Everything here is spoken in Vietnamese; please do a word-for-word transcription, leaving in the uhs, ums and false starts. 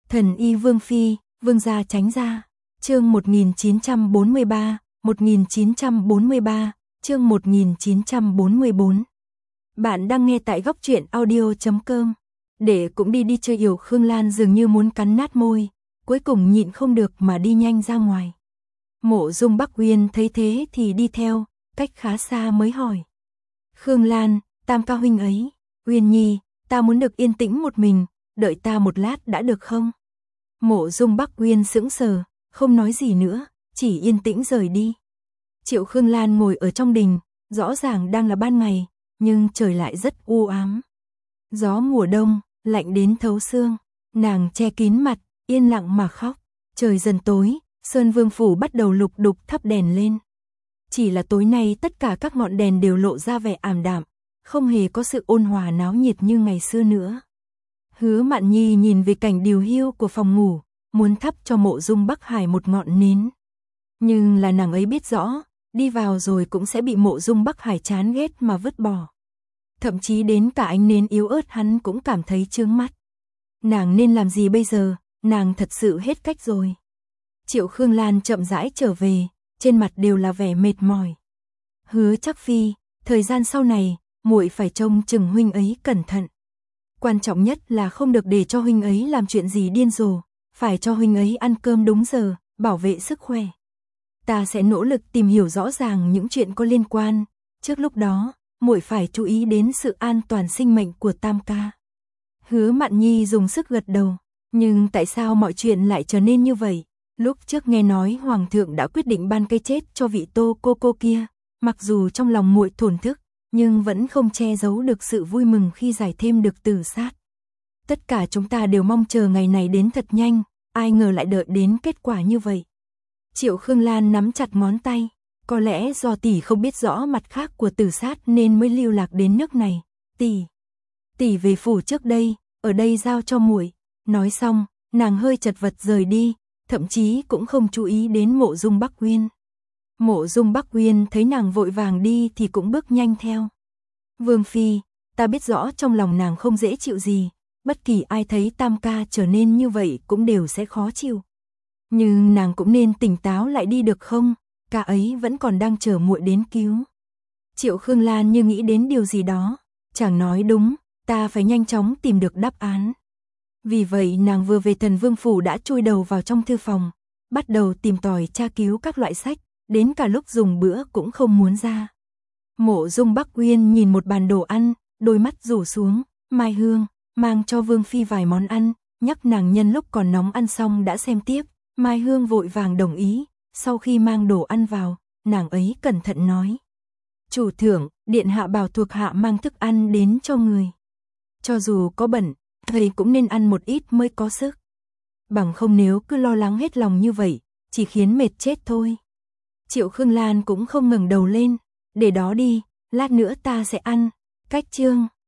Thần y Vương Phi, Vương gia tránh ra. Chương một nghìn chín trăm bốn mươi ba, một nghìn chín trăm bốn mươi ba, chương một nghìn chín trăm bốn mươi bốn. Bạn đang nghe tại góc truyện audio chấm com. Để cũng đi đi chơi Yểu Khương Lan dường như muốn cắn nát môi, cuối cùng nhịn không được mà đi nhanh ra ngoài. Mộ Dung Bắc Uyên thấy thế thì đi theo, cách khá xa mới hỏi. Khương Lan, Tam ca huynh ấy, Uyên Nhi, ta muốn được yên tĩnh một mình, đợi ta một lát đã được không? Mộ Dung Bắc Uyên sững sờ, không nói gì nữa, chỉ yên tĩnh rời đi. Triệu Khương Lan ngồi ở trong đình, rõ ràng đang là ban ngày, nhưng trời lại rất u ám. Gió mùa đông, lạnh đến thấu xương, nàng che kín mặt, yên lặng mà khóc. Trời dần tối, Sơn Vương phủ bắt đầu lục đục thắp đèn lên. Chỉ là tối nay tất cả các ngọn đèn đều lộ ra vẻ ảm đạm, không hề có sự ôn hòa náo nhiệt như ngày xưa nữa. Hứa Mạn Nhi nhìn về cảnh điều hiu của phòng ngủ, muốn thắp cho Mộ Dung Bắc Hải một ngọn nến. Nhưng là nàng ấy biết rõ, đi vào rồi cũng sẽ bị Mộ Dung Bắc Hải chán ghét mà vứt bỏ. Thậm chí đến cả ánh nến yếu ớt hắn cũng cảm thấy chướng mắt. Nàng nên làm gì bây giờ, nàng thật sự hết cách rồi. Triệu Khương Lan chậm rãi trở về, trên mặt đều là vẻ mệt mỏi. Hứa Trác Phi, thời gian sau này, muội phải trông chừng huynh ấy cẩn thận. Quan trọng nhất là không được để cho huynh ấy làm chuyện gì điên rồ, phải cho huynh ấy ăn cơm đúng giờ, bảo vệ sức khỏe. Ta sẽ nỗ lực tìm hiểu rõ ràng những chuyện có liên quan, trước lúc đó, muội phải chú ý đến sự an toàn sinh mệnh của Tam ca. Hứa Mạn Nhi dùng sức gật đầu, nhưng tại sao mọi chuyện lại trở nên như vậy? Lúc trước nghe nói Hoàng thượng đã quyết định ban cái chết cho vị Tô cô cô kia, mặc dù trong lòng muội thổn thức, nhưng vẫn không che giấu được sự vui mừng khi giải thêm được tử sát. Tất cả chúng ta đều mong chờ ngày này đến thật nhanh, ai ngờ lại đợi đến kết quả như vậy. Triệu Khương Lan nắm chặt ngón tay, có lẽ do tỷ không biết rõ mặt khác của tử sát nên mới lưu lạc đến nước này. Tỷ, tỷ về phủ trước đây, ở đây giao cho muội. Nói xong, nàng hơi chật vật rời đi, thậm chí cũng không chú ý đến Mộ Dung Bắc Uyên. Mộ Dung Bắc Uyên thấy nàng vội vàng đi thì cũng bước nhanh theo. Vương Phi, ta biết rõ trong lòng nàng không dễ chịu gì, bất kỳ ai thấy Tam ca trở nên như vậy cũng đều sẽ khó chịu. Nhưng nàng cũng nên tỉnh táo lại đi được không, ca ấy vẫn còn đang chờ muội đến cứu. Triệu Khương Lan như nghĩ đến điều gì đó, chàng nói đúng, ta phải nhanh chóng tìm được đáp án. Vì vậy nàng vừa về Thần Vương phủ đã chui đầu vào trong thư phòng, bắt đầu tìm tòi tra cứu các loại sách, đến cả lúc dùng bữa cũng không muốn ra. Mộ Dung Bắc Uyên nhìn một bàn đồ ăn, đôi mắt rủ xuống, Mai Hương, mang cho Vương Phi vài món ăn, nhắc nàng nhân lúc còn nóng ăn xong đã xem tiếp. Mai Hương vội vàng đồng ý, sau khi mang đồ ăn vào, nàng ấy cẩn thận nói. Chủ thượng, điện hạ bảo thuộc hạ mang thức ăn đến cho người. Cho dù có bẩn, thầy cũng nên ăn một ít mới có sức. Bằng không nếu cứ lo lắng hết lòng như vậy, chỉ khiến mệt chết thôi. Triệu Khương Lan cũng không ngẩng đầu lên, để đó đi, lát nữa ta sẽ ăn. Cách chương